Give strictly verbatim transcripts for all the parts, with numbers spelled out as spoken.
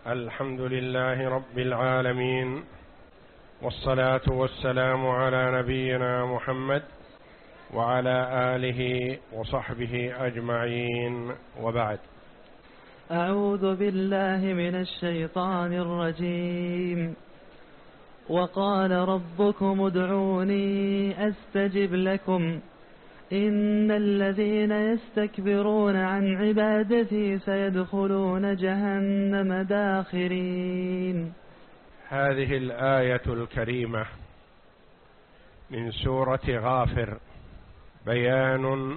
الحمد لله رب العالمين، والصلاة والسلام على نبينا محمد وعلى آله وصحبه أجمعين، وبعد. أعوذ بالله من الشيطان الرجيم. وقال ربكم ادعوني أستجب لكم إن الذين يستكبرون عن عبادتي سيدخلون جهنم داخرين. هذه الآية الكريمة من سورة غافر بيان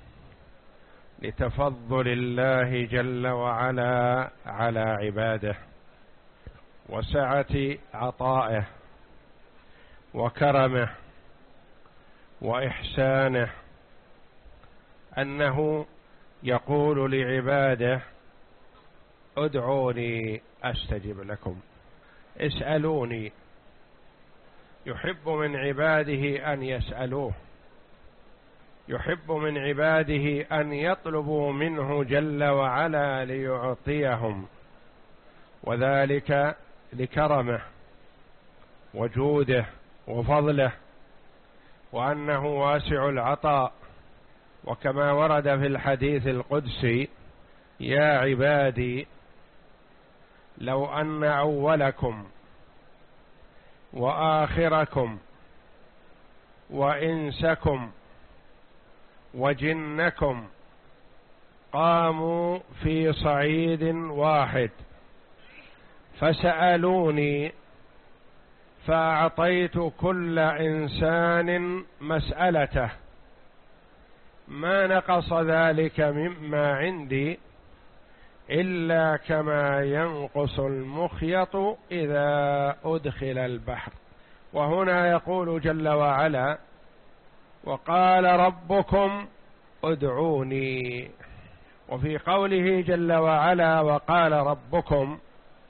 لتفضل الله جل وعلا على عباده، وسعة عطائه وكرمه وإحسانه، أنه يقول لعباده ادعوني أستجب لكم، اسألوني. يحب من عباده أن يسألوه، يحب من عباده أن يطلبوا منه جل وعلا ليعطيهم، وذلك لكرمه وجوده وفضله، وأنه واسع العطاء. وكما ورد في الحديث القدسي: يا عبادي لو أن أولكم وآخركم وإنسكم وجنكم قاموا في صعيد واحد فسألوني فأعطيت كل إنسان مسألته ما نقص ذلك مما عندي إلا كما ينقص المخيط إذا أدخل البحر. وهنا يقول جل وعلا: وقال ربكم ادعوني. وفي قوله جل وعلا وقال ربكم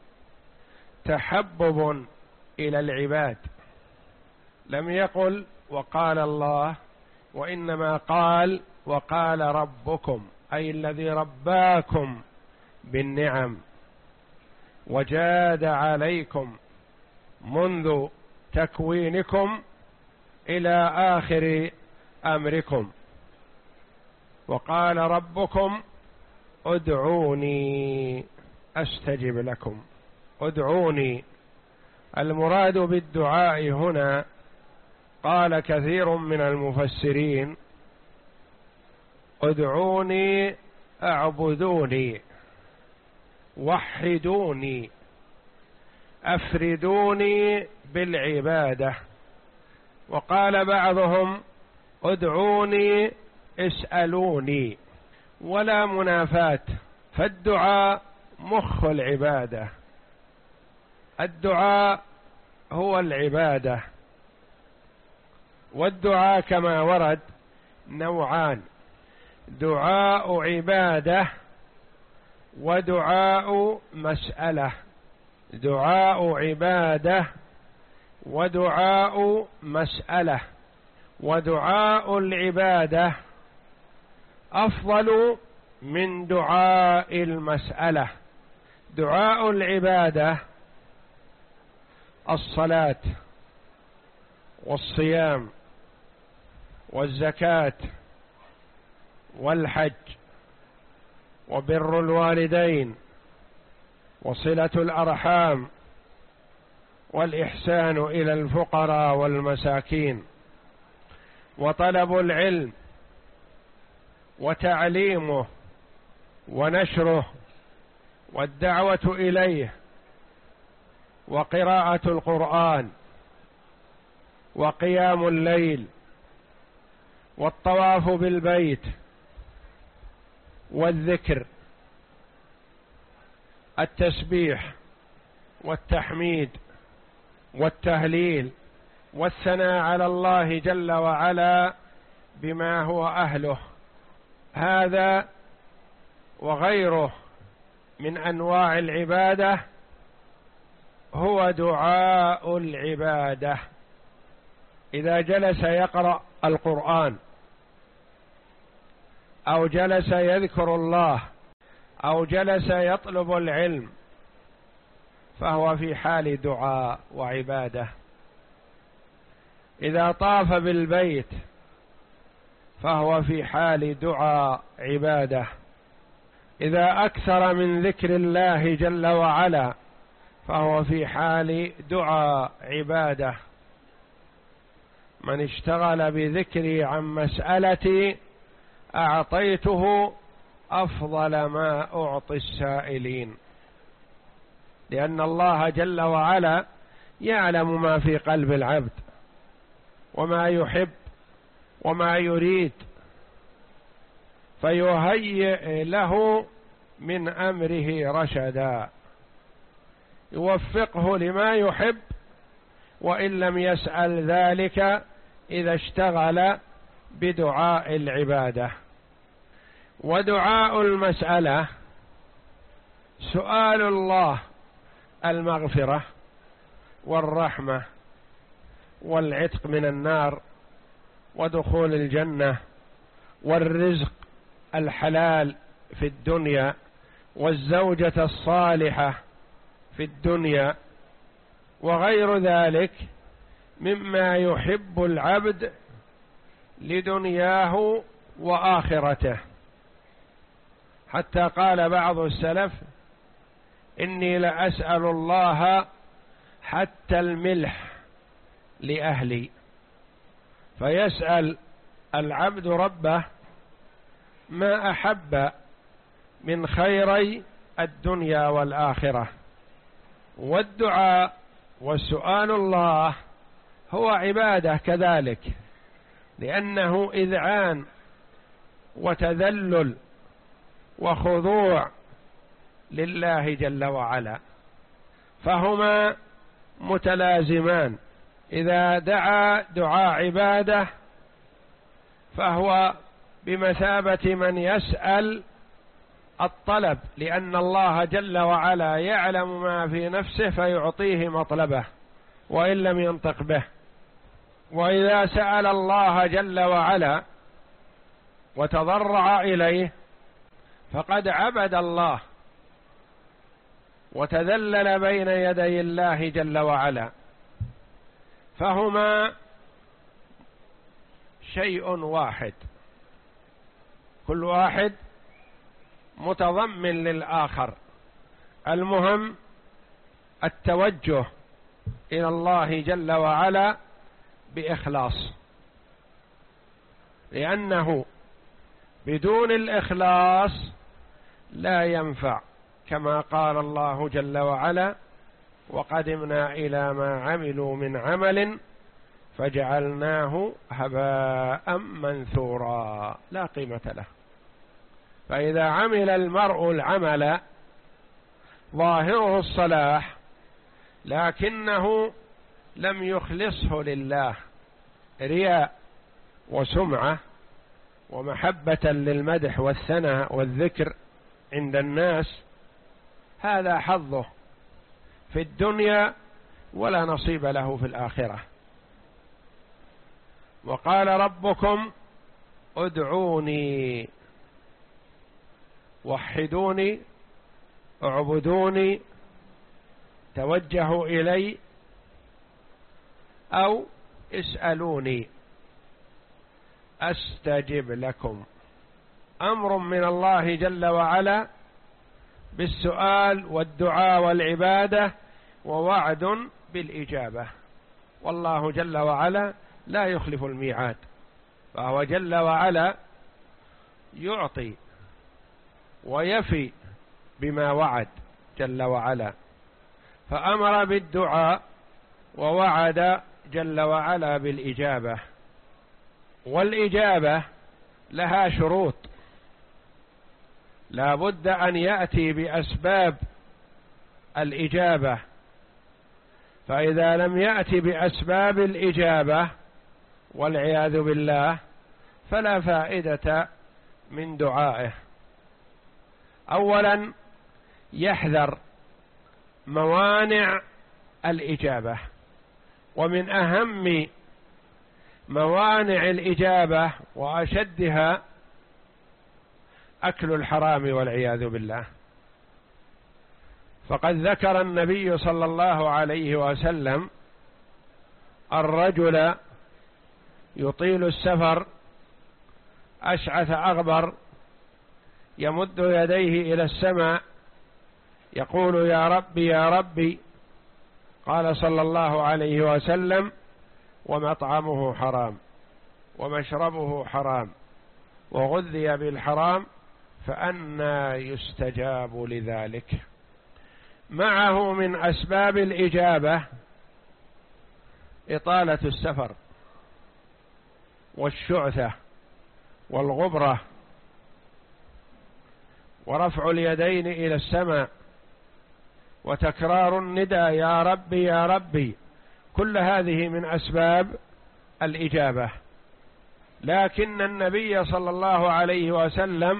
تحبب إلى العباد، لم يقل وقال الله، وإنما قال وقال ربكم، أي الذي رباكم بالنعم وجاد عليكم منذ تكوينكم إلى آخر أمركم. وقال ربكم ادعوني أستجب لكم. ادعوني، المراد بالدعاء هنا قال كثير من المفسرين: ادعوني اعبدوني، وحدوني، افردوني بالعبادة. وقال بعضهم ادعوني اسألوني، ولا منافاة، فالدعاء مخ العبادة، الدعاء هو العبادة. والدعاء كما ورد نوعان: دعاء عبادة ودعاء مسألة. دعاء عبادة ودعاء مسألة. ودعاء العبادة أفضل من دعاء المسألة. دعاء العبادة الصلاة والصيام والزكاة والحج وبر الوالدين وصلة الأرحام والإحسان إلى الفقراء والمساكين وطلب العلم وتعليمه ونشره والدعوة إليه وقراءة القرآن وقيام الليل والطواف بالبيت والذكر، التسبيح والتحميد والتهليل والثناء على الله جل وعلا بما هو أهله. هذا وغيره من أنواع العبادة هو دعاء العبادة. إذا جلس يقرأ القرآن أو جلس يذكر الله أو جلس يطلب العلم فهو في حال دعاء وعبادة. إذا طاف بالبيت فهو في حال دعاء عبادة. إذا أكثر من ذكر الله جل وعلا فهو في حال دعاء عبادة. من اشتغل بذكري عن مسألتي أعطيته أفضل ما أعطي السائلين، لأن الله جل وعلا يعلم ما في قلب العبد وما يحب وما يريد، فيهيئ له من أمره رشدا، يوفقه لما يحب، وإن لم يسأل ذلك إذا اشتغل بدعاء العبادة. ودعاء المسألة سؤال الله المغفرة والرحمة والعتق من النار ودخول الجنة والرزق الحلال في الدنيا والزوجة الصالحة في الدنيا وغير ذلك مما يحب العبد لدنياه وآخرته. حتى قال بعض السلف: إني لأسأل الله حتى الملح لأهلي. فيسأل العبد ربه ما أحب من خيري الدنيا والآخرة. والدعاء والسؤال الله هو عبادة كذلك، لأنه إذعان وتذلل وخضوع لله جل وعلا، فهما متلازمان. إذا دعا دعاء عبادة فهو بمثابة من يسأل الطلب، لأن الله جل وعلا يعلم ما في نفسه فيعطيه مطلبه وإن لم ينطق به. وإذا سأل الله جل وعلا وتضرع إليه فقد عبد الله وتذلل بين يدي الله جل وعلا، فهما شيء واحد، كل واحد متضمن للآخر. المهم التوجه إلى الله جل وعلا بإخلاص، لأنه بدون الإخلاص لا ينفع، كما قال الله جل وعلا: وقدمنا إلى ما عملوا من عمل فجعلناه هباء منثورا لا قيمة له. فإذا عمل المرء العمل ظاهره الصلاح لكنه لم يخلصه لله رياء وسمعة ومحبة للمدح والثناء والذكر عند الناس، هذا حظه في الدنيا ولا نصيب له في الآخرة. وقال ربكم ادعوني وحدوني اعبدوني توجهوا إلي أو اسألوني أستجب لكم. أمر من الله جل وعلا بالسؤال والدعاء والعبادة، ووعد بالإجابة، والله جل وعلا لا يخلف الميعاد، فهو جل وعلا يعطي ويفي بما وعد جل وعلا، فأمر بالدعاء ووعد جل وعلا بالإجابة. والإجابة لها شروط، لا بد أن يأتي بأسباب الإجابة، فإذا لم يأتي بأسباب الإجابة والعياذ بالله فلا فائدة من دعائه. أولا يحذر موانع الإجابة، ومن أهم موانع الإجابة وأشدها أكل الحرام والعياذ بالله. فقد ذكر النبي صلى الله عليه وسلم الرجل يطيل السفر أشعث أغبر يمد يديه إلى السماء يقول يا ربي يا ربي. قال صلى الله عليه وسلم ومطعمه حرام ومشربه حرام وغذي بالحرام فأنى يستجاب لذلك. معه من أسباب الإجابة إطالة السفر والشعثة والغبرة ورفع اليدين إلى السماء وتكرار النداء يا ربي يا ربي، كل هذه من أسباب الإجابة. لكن النبي صلى الله عليه وسلم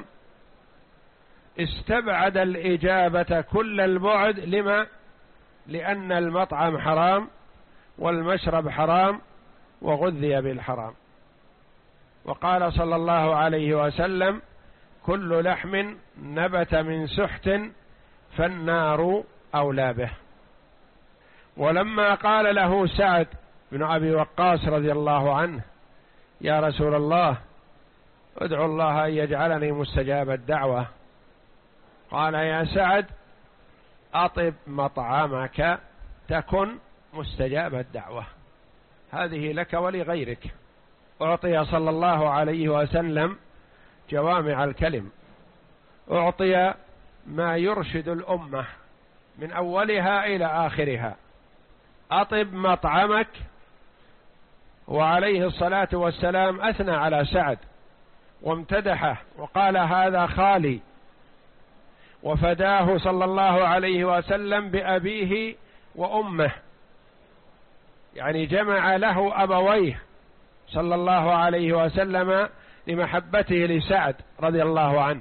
استبعد الإجابة كل البعد. لما؟ لأن المطعم حرام والمشرب حرام وغذي بالحرام. وقال صلى الله عليه وسلم كل لحم نبت من سحت فالنار أولى به. ولما قال له سعد بن أبي وقاص رضي الله عنه يا رسول الله ادعو الله أن يجعلني مستجاب الدعوة، قال يا سعد أطب مطعمك تكن مستجاب الدعوة، هذه لك ولغيرك. أعطي صلى الله عليه وسلم جوامع الكلم، أعطي ما يرشد الأمة من أولها إلى آخرها. أطب مطعمك، وعليه الصلاة والسلام أثنى على سعد وامتدحه وقال هذا خالي، وفداه صلى الله عليه وسلم بأبيه وأمه، يعني جمع له أبويه صلى الله عليه وسلم لمحبته لسعد رضي الله عنه.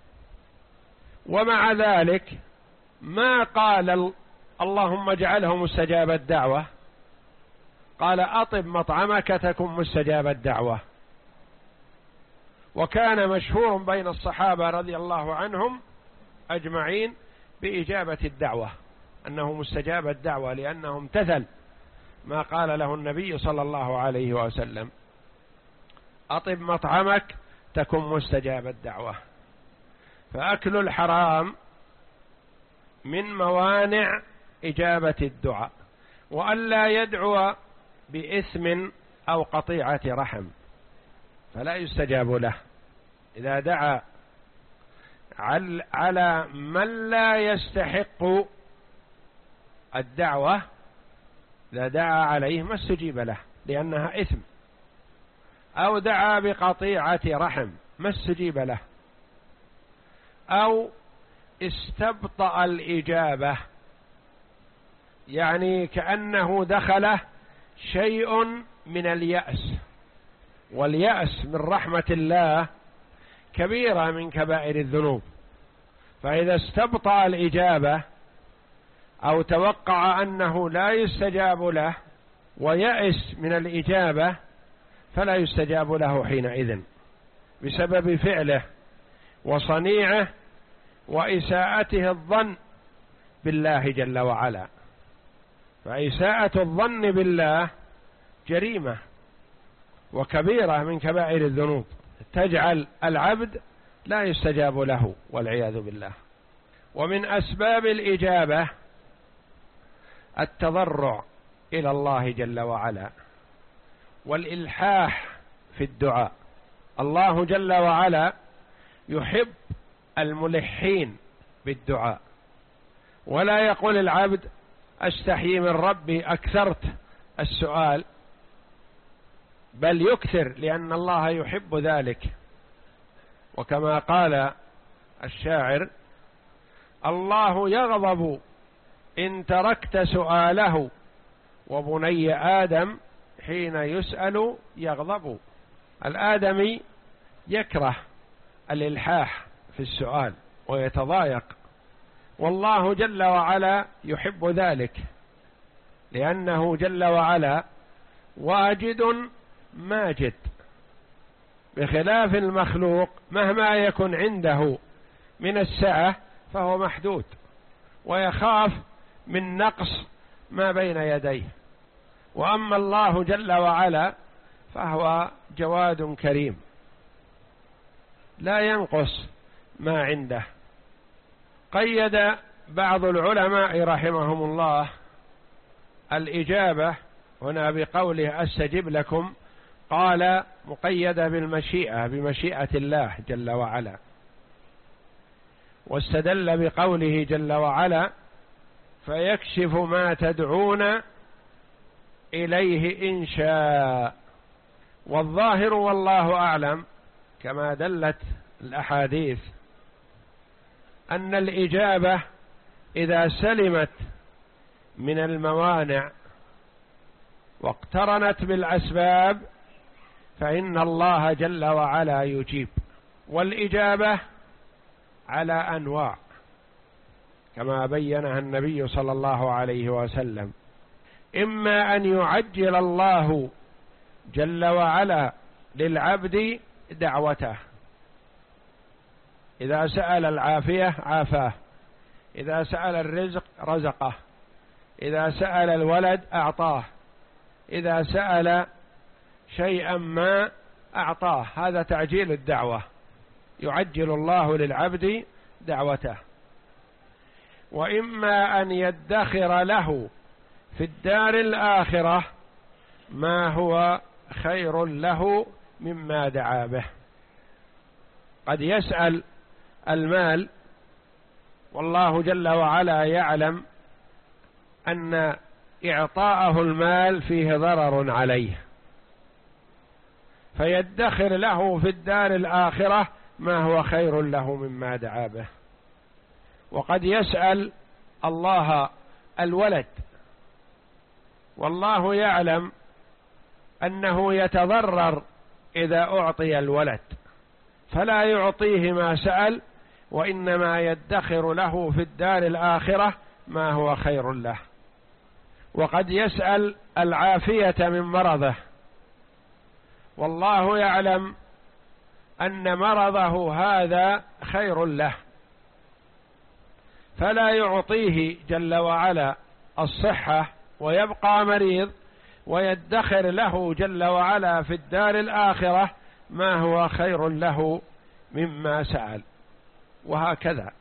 ومع ذلك ما قال اللهم اجعله مستجاب الدعوة، قال أطب مطعمك تكن مستجاب الدعوة. وكان مشهور بين الصحابة رضي الله عنهم أجمعين بإجابة الدعوة، أنه مستجاب الدعوة، لأنه امتثل ما قال له النبي صلى الله عليه وسلم أطب مطعمك تكن مستجاب الدعوة. فأكل الحرام من موانع إجابة الدعاء، وألا يدعو بإثم أو قطيعة رحم فلا يستجاب له. إذا دعا على من لا يستحق الدعوة، إذا دعا عليه ما استجيب له لأنها إثم، أو دعا بقطيعة رحم ما استجيب له، أو استبطأ الإجابة، يعني كأنه دخله شيء من اليأس، واليأس من رحمة الله كبيرة من كبائر الذنوب. فإذا استبطأ الإجابة أو توقع أنه لا يستجاب له ويأس من الإجابة فلا يستجاب له حينئذ بسبب فعله وصنيعه وإساءته الظن بالله جل وعلا. فإساءة الظن بالله جريمة وكبيرة من كبائر الذنوب تجعل العبد لا يستجاب له والعياذ بالله. ومن أسباب الإجابة التضرع إلى الله جل وعلا والإلحاح في الدعاء. الله جل وعلا يحب الملحين بالدعاء، ولا يقول العبد أستحيي من ربي أكثرت السؤال، بل يكثر لأن الله يحب ذلك. وكما قال الشاعر الله يغضب إن تركت سؤاله وبني آدم حين يسأل يغضب. الآدمي يكره الإلحاح في السؤال ويتضايق، والله جل وعلا يحب ذلك لأنه جل وعلا واجد ماجد، بخلاف المخلوق مهما يكن عنده من السعة فهو محدود، ويخاف من نقص ما بين يديه. وأما الله جل وعلا فهو جواد كريم لا ينقص ما عنده. قيد بعض العلماء رحمهم الله الإجابة هنا بقوله أستجب لكم، قال مقيدة بالمشيئة، بمشيئة الله جل وعلا، واستدل بقوله جل وعلا فيكشف ما تدعون إليه إن شاء. والظاهر والله أعلم كما دلت الأحاديث أن الإجابة إذا سلمت من الموانع واقترنت بالأسباب فإن الله جل وعلا يجيب. والإجابة على أنواع كما بينها النبي صلى الله عليه وسلم، إما أن يعجل الله جل وعلا للعبد دعوته، إذا سأل العافية عافاه، إذا سأل الرزق رزقه، إذا سأل الولد أعطاه، إذا سأل شيئا ما أعطاه، هذا تعجيل الدعوة، يعجل الله للعبد دعوته. وإما أن يدخر له في الدار الآخرة ما هو خير له مما دعا به. قد يسأل المال والله جل وعلا يعلم أن إعطاءه المال فيه ضرر عليه، فيدخر له في الدار الآخرة ما هو خير له مما دعا به. وقد يسأل الله الولد والله يعلم أنه يتضرر إذا أعطي الولد، فلا يعطيه ما سأل، وإنما يدخر له في الدار الآخرة ما هو خير له. وقد يسأل العافية من مرضه والله يعلم أن مرضه هذا خير له، فلا يعطيه جل وعلا الصحة ويبقى مريض، ويدخر له جل وعلا في الدار الآخرة ما هو خير له مما سأل، وهكذا.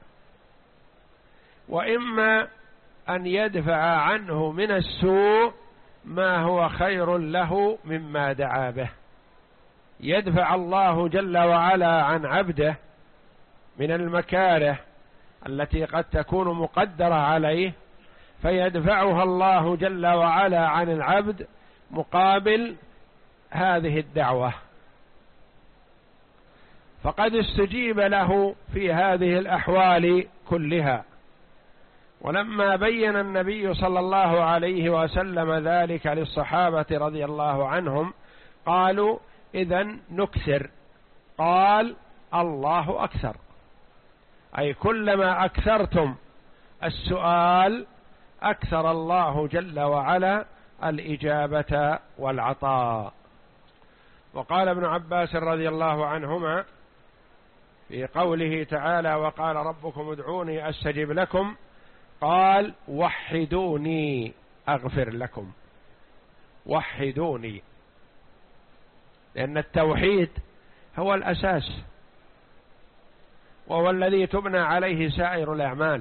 وإما أن يدفع عنه من السوء ما هو خير له مما دعا به، يدفع الله جل وعلا عن عبده من المكاره التي قد تكون مقدرة عليه، فيدفعها الله جل وعلا عن العبد مقابل هذه الدعوة. فقد استجيب له في هذه الأحوال كلها. ولما بين النبي صلى الله عليه وسلم ذلك للصحابة رضي الله عنهم قالوا إذن نكثر، قال الله أكثر، أي كلما أكثرتم السؤال أكثر الله جل وعلا الإجابة والعطاء. وقال ابن عباس رضي الله عنهما في قوله تعالى وقال ربكم ادعوني أستجب لكم، قال وحدوني أغفر لكم، وحدوني، لأن التوحيد هو الأساس وهو الذي تبنى عليه سائر الأعمال،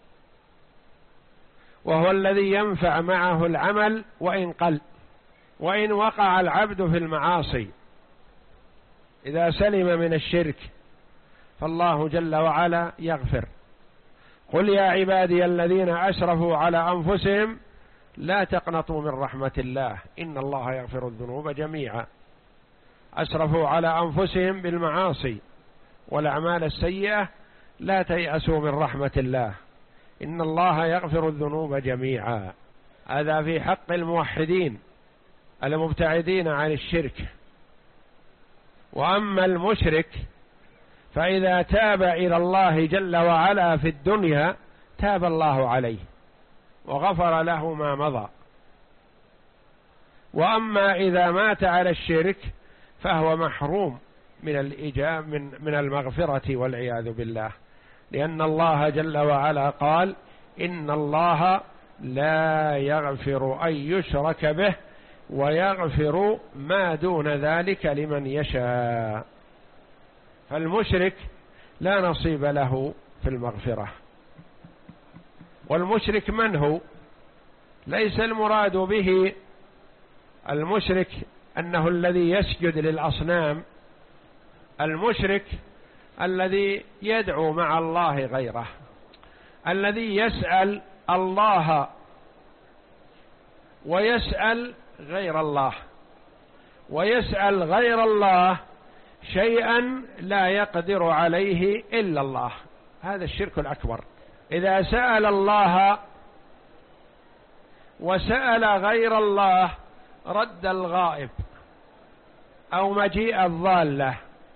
وهو الذي ينفع معه العمل وإن قل، وإن وقع العبد في المعاصي إذا سلم من الشرك فالله جل وعلا يغفر. قل يا عبادي الذين أسرفوا على أنفسهم لا تقنطوا من رحمة الله إن الله يغفر الذنوب جميعا. أسرفوا على أنفسهم بالمعاصي والأعمال السيئة، لا تيأسوا من رحمة الله إن الله يغفر الذنوب جميعا. هذا في حق الموحدين المبتعدين عن الشرك. وأما المشرك فإذا تاب إلى الله جل وعلا في الدنيا تاب الله عليه وغفر له ما مضى. وأما إذا مات على الشرك فهو محروم من الإجابة من من المغفرة والعياذ بالله، لأن الله جل وعلا قال إن الله لا يغفر أن يشرك به ويغفر ما دون ذلك لمن يشاء. فالمشرك لا نصيب له في المغفرة. والمشرك من هو؟ ليس المراد به المشرك أنه الذي يسجد للأصنام، المشرك الذي يدعو مع الله غيره، الذي يسأل الله ويسأل غير الله، ويسأل غير الله شيئا لا يقدر عليه إلا الله. هذا الشرك الأكبر. إذا سأل الله وسأل غير الله رد الغائب أو مجيء الضالة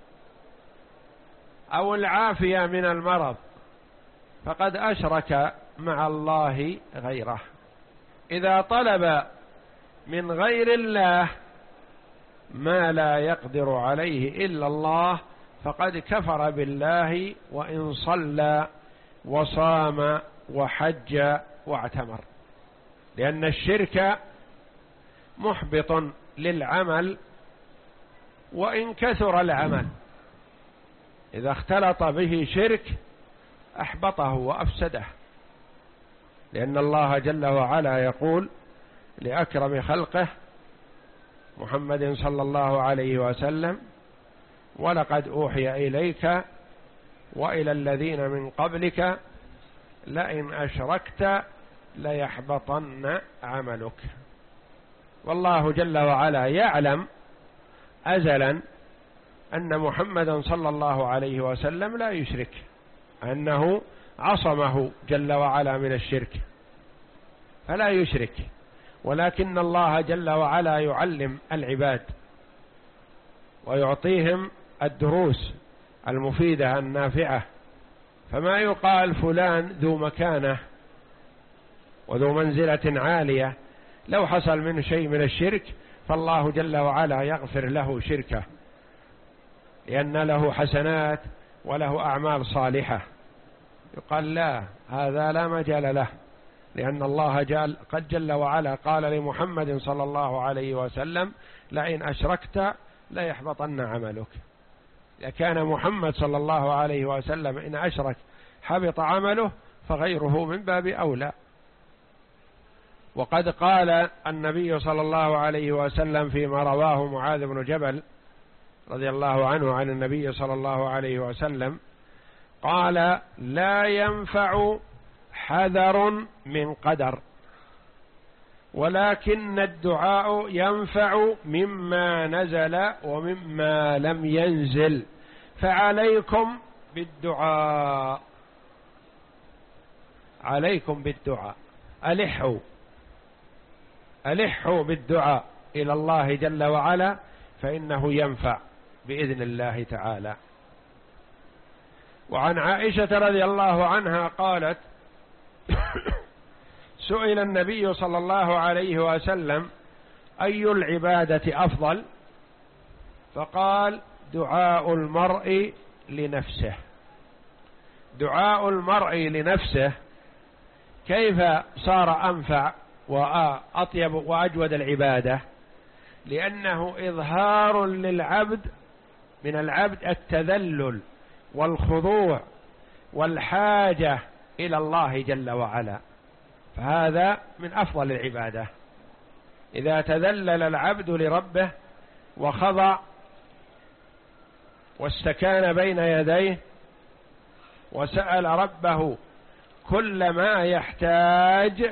أو العافية من المرض، فقد أشرك مع الله غيره. إذا طلب من غير الله ما لا يقدر عليه إلا الله فقد كفر بالله، وإن صلى وصام وحج واعتمر، لأن الشرك محبط للعمل وإن كثر العمل. إذا اختلط به شرك أحبطه وأفسده، لأن الله جل وعلا يقول لأكرم خلقه محمد صلى الله عليه وسلم: ولقد أوحي إليك وإلى الذين من قبلك لئن أشركت ليحبطن عملك. والله جل وعلا يعلم أزلا أن محمدا صلى الله عليه وسلم لا يشرك، أنه عصمه جل وعلا من الشرك فلا يشرك، ولكن الله جل وعلا يعلم العباد ويعطيهم الدروس المفيدة النافعة. فما يقال فلان ذو مكانة وذو منزلة عالية، لو حصل منه شيء من الشرك فالله جل وعلا يغفر له شركه، لأن له حسنات وله أعمال صالحة. يقال لا، هذا لا مجال له، لأن الله جل قد جل وعلا قال لمحمد صلى الله عليه وسلم: لئن أشركت ليحبطن عملك. إذا كان محمد صلى الله عليه وسلم إن أشرك حبط عمله فغيره من باب أولى. وقد قال النبي صلى الله عليه وسلم فيما رواه معاذ بن جبل رضي الله عنه عن النبي صلى الله عليه وسلم قال: لا ينفع حذر من قدر، ولكن الدعاء ينفع مما نزل ومما لم ينزل، فعليكم بالدعاء. عليكم بالدعاء، ألحوا ألحوا بالدعاء إلى الله جل وعلا، فإنه ينفع بإذن الله تعالى. وعن عائشة رضي الله عنها قالت: سئل النبي صلى الله عليه وسلم: أي العبادة أفضل؟ فقال: دعاء المرء لنفسه. دعاء المرء لنفسه كيف صار أنفع وأطيب وأجود العبادة؟ لأنه إظهار للعبد من العبد التذلل والخضوع والحاجة إلى الله جل وعلا، فهذا من أفضل العبادة. إذا تذلل العبد لربه وخضع واستكان بين يديه وسأل ربه كل ما يحتاج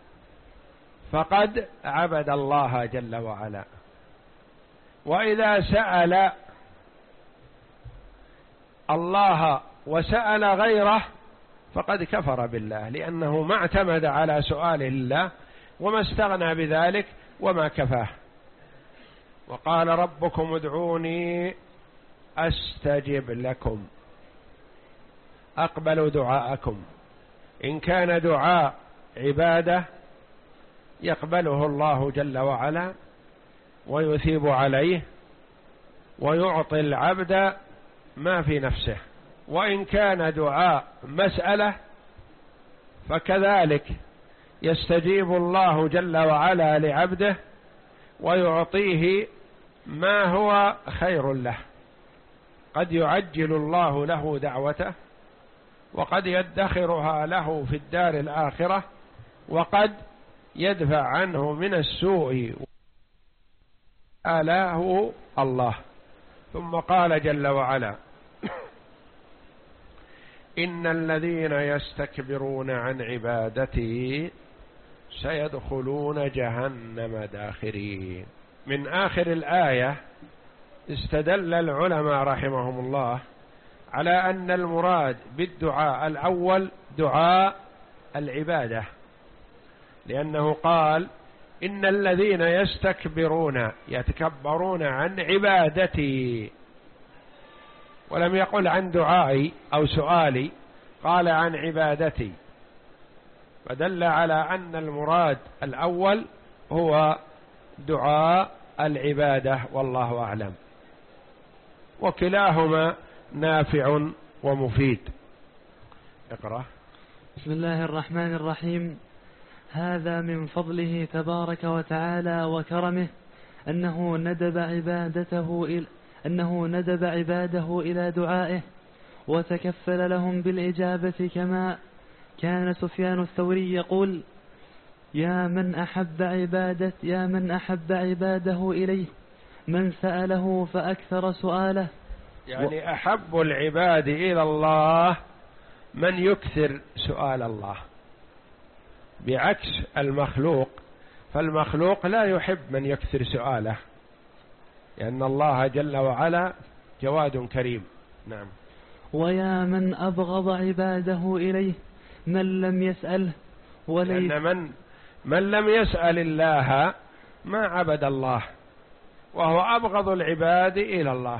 فقد عبد الله جل وعلا. وإذا سأل الله وسأل غيره فقد كفر بالله، لأنه ما اعتمد على سؤال الله وما استغنى بذلك وما كفاه. وقال: ربكم ادعوني أستجب لكم. أقبل دعاءكم. إن كان دعاء عبادة يقبله الله جل وعلا ويثيب عليه ويعطي العبد ما في نفسه. وإن كان دعاء مسألة فكذلك يستجيب الله جل وعلا لعبده ويعطيه ما هو خير له. قد يعجل الله له دعوته، وقد يدخرها له في الدار الآخرة، وقد يدفع عنه من السوء آلاه الله. ثم قال جل وعلا: إن الذين يستكبرون عن عبادتي سيدخلون جهنم داخرين. من آخر الآية استدل العلماء رحمهم الله على أن المراد بالدعاء الأول دعاء العبادة، لأنه قال: إن الذين يستكبرون يتكبرون عن عبادتي، ولم يقل عن دعائي أو سؤالي، قال عن عبادتي، فدل على أن المراد الأول هو دعاء العبادة، والله أعلم، وكلاهما نافع ومفيد. اقرأ. بسم الله الرحمن الرحيم. هذا من فضله تبارك وتعالى وكرمه أنه ندب عبادته إلى أنه ندب عباده إلى دعائه وتكفل لهم بالإجابة، كما كان سفيان الثوري يقول: يا من أحب عبادة يا من أحب عباده إليه من سأله فأكثر سؤاله. يعني أحب العباد إلى الله من يكثر سؤال الله، بعكس المخلوق، فالمخلوق لا يحب من يكثر سؤاله، لأن الله جل وعلا جواد كريم. نعم. ويا من أبغض عباده إليه من لم يسأله وليس لأن من من لم يسأل الله ما عبد الله، وهو أبغض العباد إلى الله،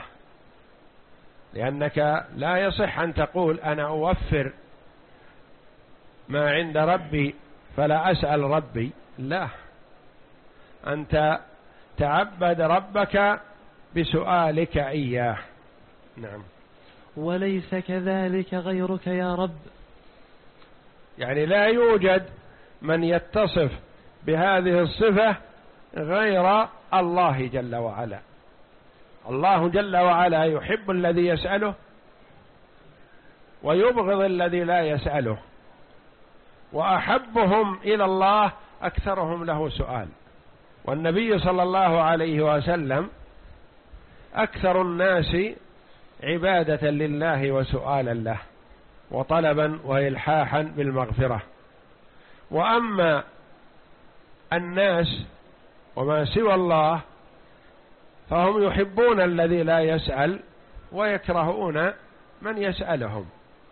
لأنك لا يصح أن تقول أنا أوفر ما عند ربي فلا أسأل ربي، لا، أنت تعبد ربك بسؤالك إياه. نعم. وليس كذلك غيرك يا رب، يعني لا يوجد من يتصف بهذه الصفة غير الله جل وعلا. الله جل وعلا يحب الذي يسأله ويبغض الذي لا يسأله، وأحبهم إلى الله أكثرهم له سؤال. والنبي صلى الله عليه وسلم أكثر الناس عبادة لله وسؤالا له وطلبا وإلحاحا بالمغفرة. وأما الناس وما سوى الله فهم يحبون الذي لا يسأل ويكرهون من يسألهم.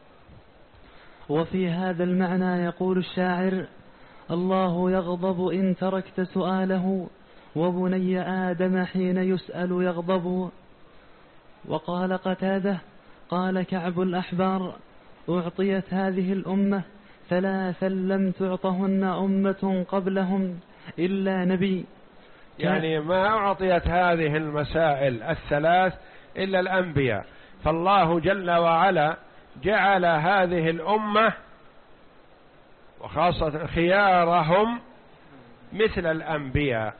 وفي هذا المعنى يقول الشاعر: الله يغضب إن تركت سؤاله، وبني آدم حين يسأل يغضب. وقال قتادة: قال كعب الأحبار: أعطيت هذه الأمة ثلاثا لم تعطهن أمة قبلهم إلا نبي. يعني ما أعطيت هذه المسائل الثلاث إلا الأنبياء، فالله جل وعلا جعل هذه الأمة وخاصة خيارهم مثل الأنبياء،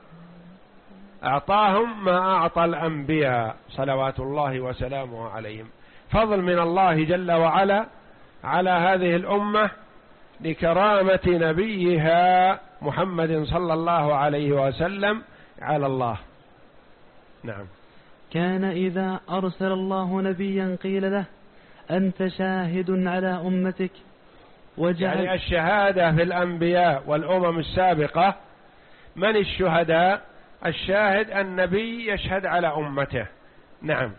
أعطاهم ما أعطى الأنبياء صلوات الله وسلامه عليهم، فضل من الله جل وعلا على هذه الأمة لكرامة نبيها محمد صلى الله عليه وسلم على الله. نعم. كان إذا أرسل الله نبيا قيل له: أنت شاهد على أمتك. وجعل يعني الشهادة في الأنبياء والأمم السابقة، من الشهداء؟ الشاهد النبي يشهد على أمته. نعم.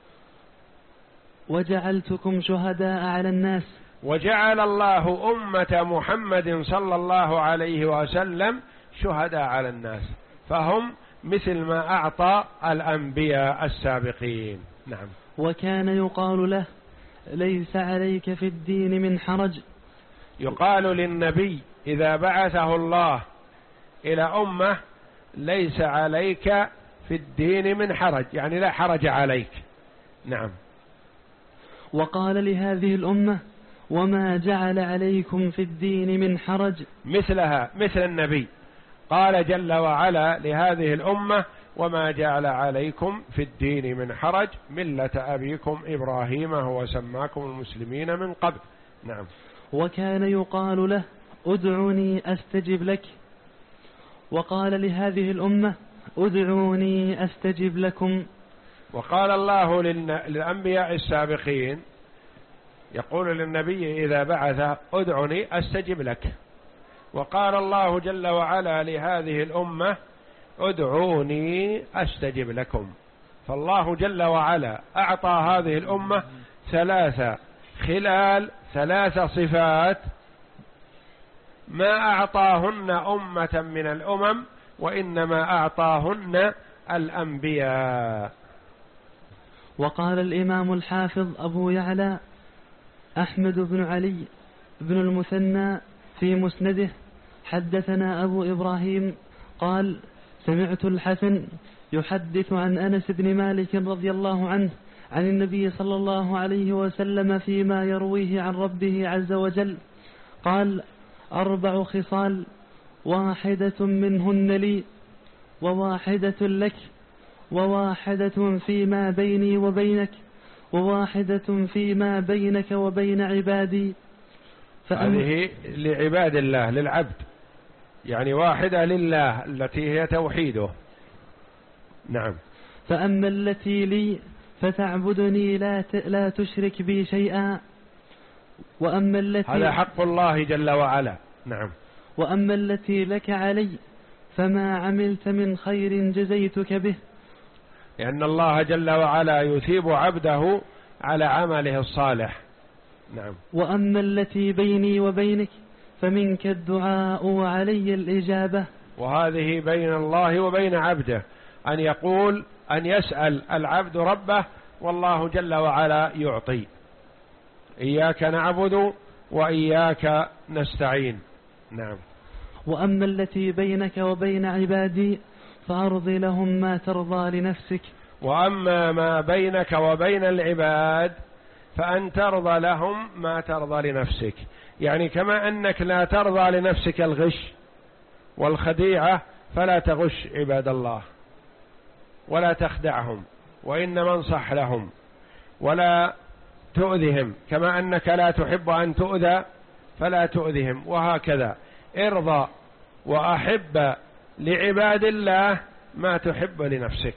وجعلتكم شهداء على الناس. وجعل الله أمة محمد صلى الله عليه وسلم شهداء على الناس، فهم مثل ما أعطى الأنبياء السابقين. نعم. وكان يقال له: ليس عليك في الدين من حرج. يقال للنبي إذا بعثه الله إلى أمة: ليس عليك في الدين من حرج، يعني لا حرج عليك. نعم. وقال لهذه الأمة: وما جعل عليكم في الدين من حرج. مثلها مثل النبي قال جل وعلا لهذه الأمة وما جعل عليكم في الدين من حرج ملة أبيكم إبراهيم هو سماكم المسلمين من قبل. نعم. وكان يقال له ادعوني أستجب لك، وقال لهذه الأمة ادعوني أستجب لكم. وقال الله للأنبياء السابقين يقول للنبي إذا بعث ادعني أستجب لك، وقال الله جل وعلا لهذه الأمة ادعوني أستجب لكم. فالله جل وعلا أعطى هذه الأمة ثلاثة خلال ثلاث صفات ما أعطاهن أمة من الأمم، وإنما أعطاهن الأنبياء. وقال الإمام الحافظ أبو يعلى أحمد بن علي بن المثنى في مسنده حدثنا أبو إبراهيم قال سمعت الحسن يحدث عن أنس بن مالك رضي الله عنه عن النبي صلى الله عليه وسلم فيما يرويه عن ربه عز وجل قال أربع خصال واحدة منهن لي وواحدة لك وواحدة فيما بيني وبينك وواحدة فيما بينك وبين عبادي. هذه لعباد الله للعبد، يعني واحدة لله التي هي توحيده. نعم. فأما التي لي فتعبدني لا لا تشرك بي شيئا، وأما التي هذا حق الله جل وعلا. نعم. وأما التي لك علي فما عملت من خير جزيتك به، لأن الله جل وعلا يثيب عبده على عمله الصالح. نعم. وأما التي بيني وبينك فمنك الدعاء وعلي الإجابة. وهذه بين الله وبين عبده، أن يقول أن يسأل العبد ربه والله جل وعلا يعطي. إياك نعبد وإياك نستعين. نعم. وأما التي بينك وبين عبادي فأرضي لهم ما ترضى لنفسك. وأما ما بينك وبين العباد فأن ترضى لهم ما ترضى لنفسك، يعني كما أنك لا ترضى لنفسك الغش والخديعة فلا تغش عباد الله ولا تخدعهم، وإنما انصح لهم ولا تؤذهم، كما أنك لا تحب أن تؤذى فلا تؤذهم، وهكذا ارضى وأحب لعباد الله ما تحب لنفسك،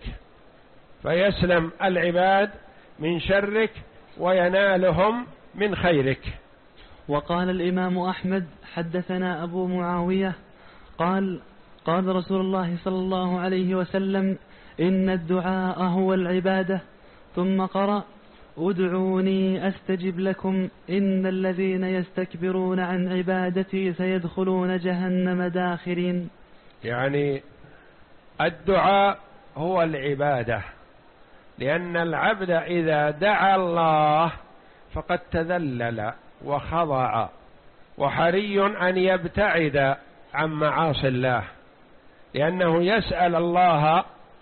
فيسلم العباد من شرك وينالهم من خيرك. وقال الإمام أحمد حدثنا أبو معاوية قال قال رسول الله صلى الله عليه وسلم إن الدعاء هو العبادة، ثم قرأ ادعوني أستجب لكم إن الذين يستكبرون عن عبادتي سيدخلون جهنم داخرين. يعني الدعاء هو العبادة، لأن العبد إذا دعا الله فقد تذلل وخضع، وحري أن يبتعد عن معاصي الله، لأنه يسأل الله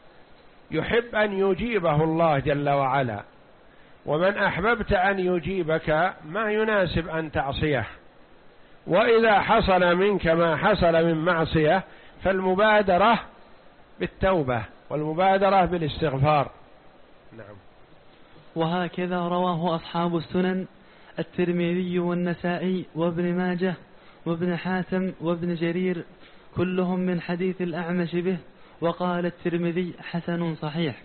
يحب أن يجيبه الله جل وعلا، ومن أحببت أن يجيبك ما يناسب أن تعصيه، وإذا حصل منك ما حصل من معصية فالمبادرة بالتوبة والمبادرة بالاستغفار. نعم. وهكذا رواه أصحاب السنن الترمذي والنسائي وابن ماجه وابن حاتم وابن جرير كلهم من حديث الأعمش به، وقال الترمذي حسن صحيح.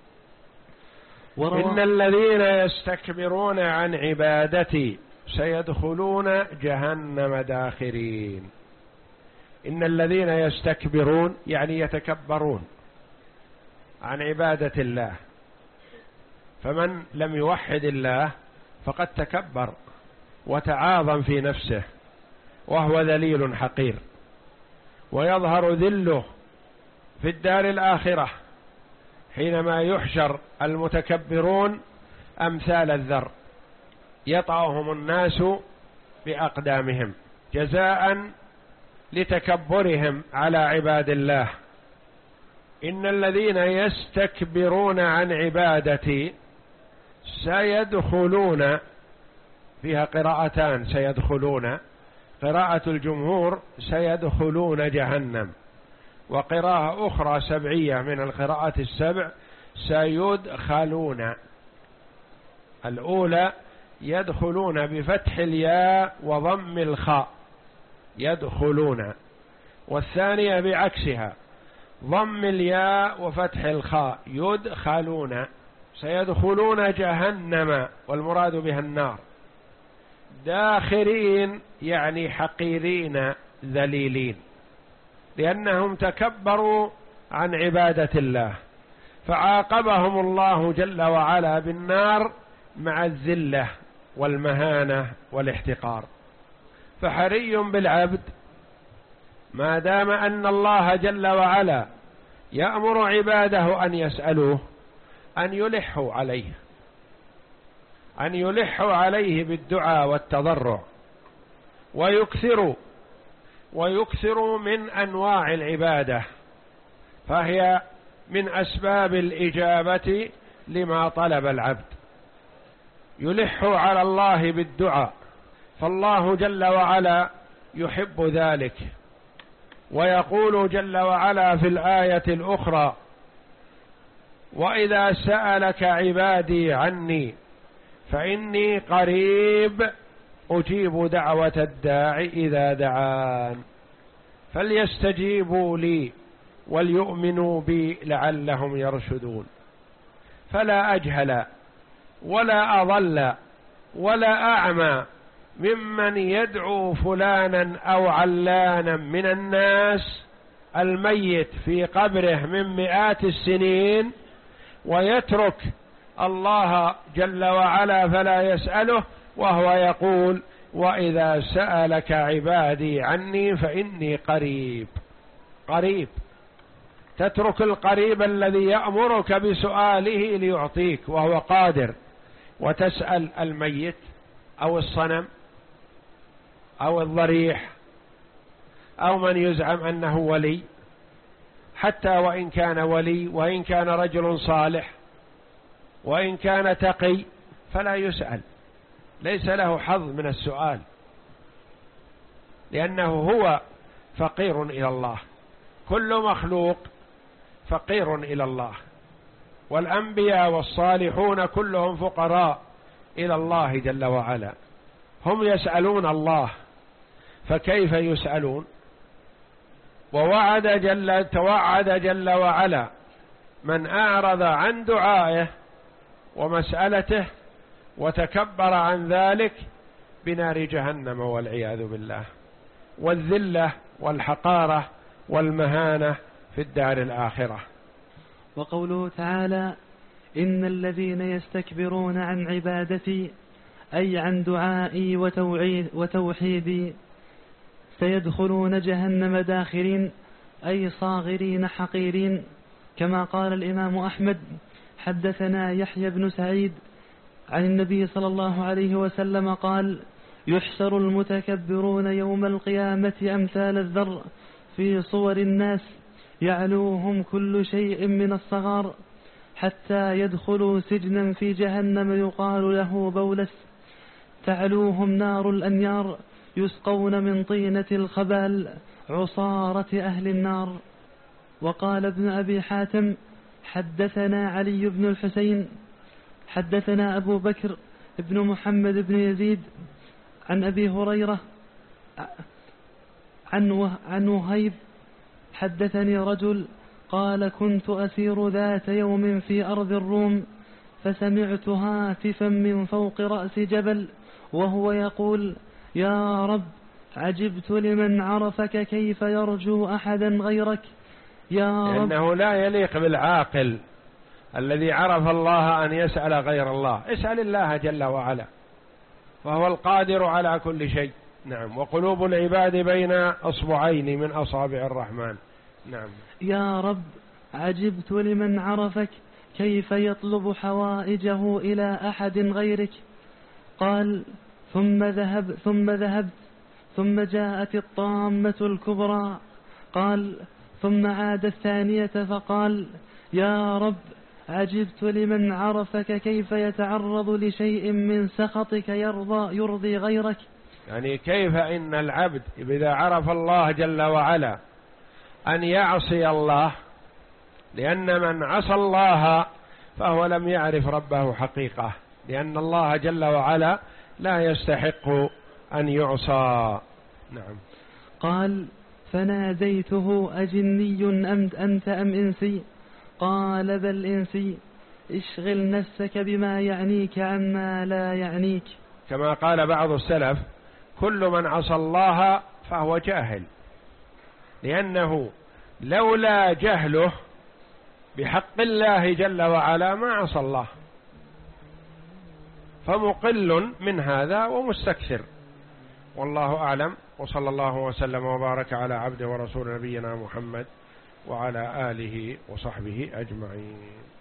إن الذين يستكبرون عن عبادتي سيدخلون جهنم داخرين. إن الذين يستكبرون يعني يتكبرون عن عبادة الله، فمن لم يوحد الله فقد تكبر وتعاظم في نفسه وهو ذليل حقير، ويظهر ذله في الدار الآخرة حينما يحشر المتكبرون أمثال الذر يطأهم الناس بأقدامهم جزاء لتكبرهم على عباد الله. إن الذين يستكبرون عن عبادتي سيدخلون فيها قراءتان سيدخلون، قراءة الجمهور سيدخلون جهنم، وقراءة أخرى سبعية من القراءة السبع سيدخلون. الأولى يدخلون بفتح الياء وضم الخاء يدخلون، والثانية بعكسها ضم الياء وفتح الخاء يدخلون. سيدخلون جهنم والمراد بها النار، داخرين يعني حقيرين ذليلين، لأنهم تكبروا عن عبادة الله، فعاقبهم الله جل وعلا بالنار مع الذلة والمهانة والاحتقار. فحري بالعبد ما دام أن الله جل وعلا يأمر عباده أن يسألوه أن يلحوا عليه، أن يلحوا عليه بالدعاء والتضرع، ويكثروا ويكثروا من أنواع العبادة، فهي من أسباب الإجابة لما طلب العبد. يلحوا على الله بالدعاء، فالله جل وعلا يحب ذلك، ويقول جل وعلا في الآية الأخرى: وإذا سألك عبادي عني فإني قريب أجيب دعوة الداع إذا دعان فليستجيبوا لي وليؤمنوا بي لعلهم يرشدون. فلا أجهل ولا أضل ولا أعمى ممن يدعو فلانا أو علانا من الناس الميت في قبره من مئات السنين ويترك الله جل وعلا فلا يسأله، وهو يقول: وإذا سألك عبادي عني فإني قريب. قريب، تترك القريب الذي يأمرك بسؤاله ليعطيك وهو قادر، وتسأل الميت أو الصنم أو الضريح أو من يزعم أنه ولي، حتى وإن كان ولي، وإن كان رجل صالح، وإن كان تقي، فلا يسأل، ليس له حظ من السؤال، لأنه هو فقير إلى الله. كل مخلوق فقير إلى الله، والأنبياء والصالحون كلهم فقراء إلى الله جل وعلا. هم يسألون الله، فكيف يسألون؟ ووعد جل توعد جل وعلا من أعرض عن دعائه ومسألته وتكبر عن ذلك بنار جهنم والعياذ بالله، والذلة والحقارة والمهانة في الدار الآخرة. وقوله تعالى: إن الذين يستكبرون عن عبادتي أي عن دعائي وتوحيدي سيدخلون جهنم داخرين أي صاغرين حقيرين، كما قال الإمام أحمد: حدثنا يحيى بن سعيد عن النبي صلى الله عليه وسلم قال: يحشر المتكبرون يوم القيامة أمثال الذر في صور الناس يعلوهم كل شيء من الصغار حتى يدخلوا سجنا في جهنم يقال له بولس، تعلوهم نار الأنيار يسقون من طينة الخبال عصارة أهل النار. وقال ابن أبي حاتم: حدثنا علي بن الحسين حدثنا أبو بكر ابن محمد بن يزيد عن أبي هريرة عن وهيب حدثني رجل قال: كنت أسير ذات يوم في أرض الروم فسمعت هاتفا من فوق رأس جبل وهو يقول: يا رب عجبت لمن عرفك كيف يرجو أحدا غيرك يا رب. لأنه لا يليق بالعاقل الذي عرف الله أن يسأل غير الله. اسأل الله جل وعلا، فهو القادر على كل شيء. نعم. وقلوب العباد بين أصبعين من أصابع الرحمن. نعم. يا رب عجبت لمن عرفك كيف يطلب حوائجه إلى أحد غيرك. قال: ثم ذهب ثم ذهبت ثم جاءت الطامة الكبرى. قال: ثم عاد الثانية فقال: يا رب عجبت لمن عرفك كيف يتعرض لشيء من سخطك يرضى يرضي غيرك. يعني كيف إن العبد إذا عرف الله جل وعلا أن يعصي الله، لأن من عصى الله فهو لم يعرف ربه حقيقة، لأن الله جل وعلا لا يستحق أن يعصى. نعم. قال فناديته أجني أنت أم إنسي؟ قال بل إنسي. اشغل نفسك بما يعنيك عما لا يعنيك. كما قال بعض السلف كل من عصى الله فهو جاهل، لأنه لولا جهله بحق الله جل وعلا ما عصى الله، فمقل من هذا ومستكثر. والله أعلم، وصلى الله وسلم وبارك على عبده ورسول نبينا محمد وعلى آله وصحبه أجمعين.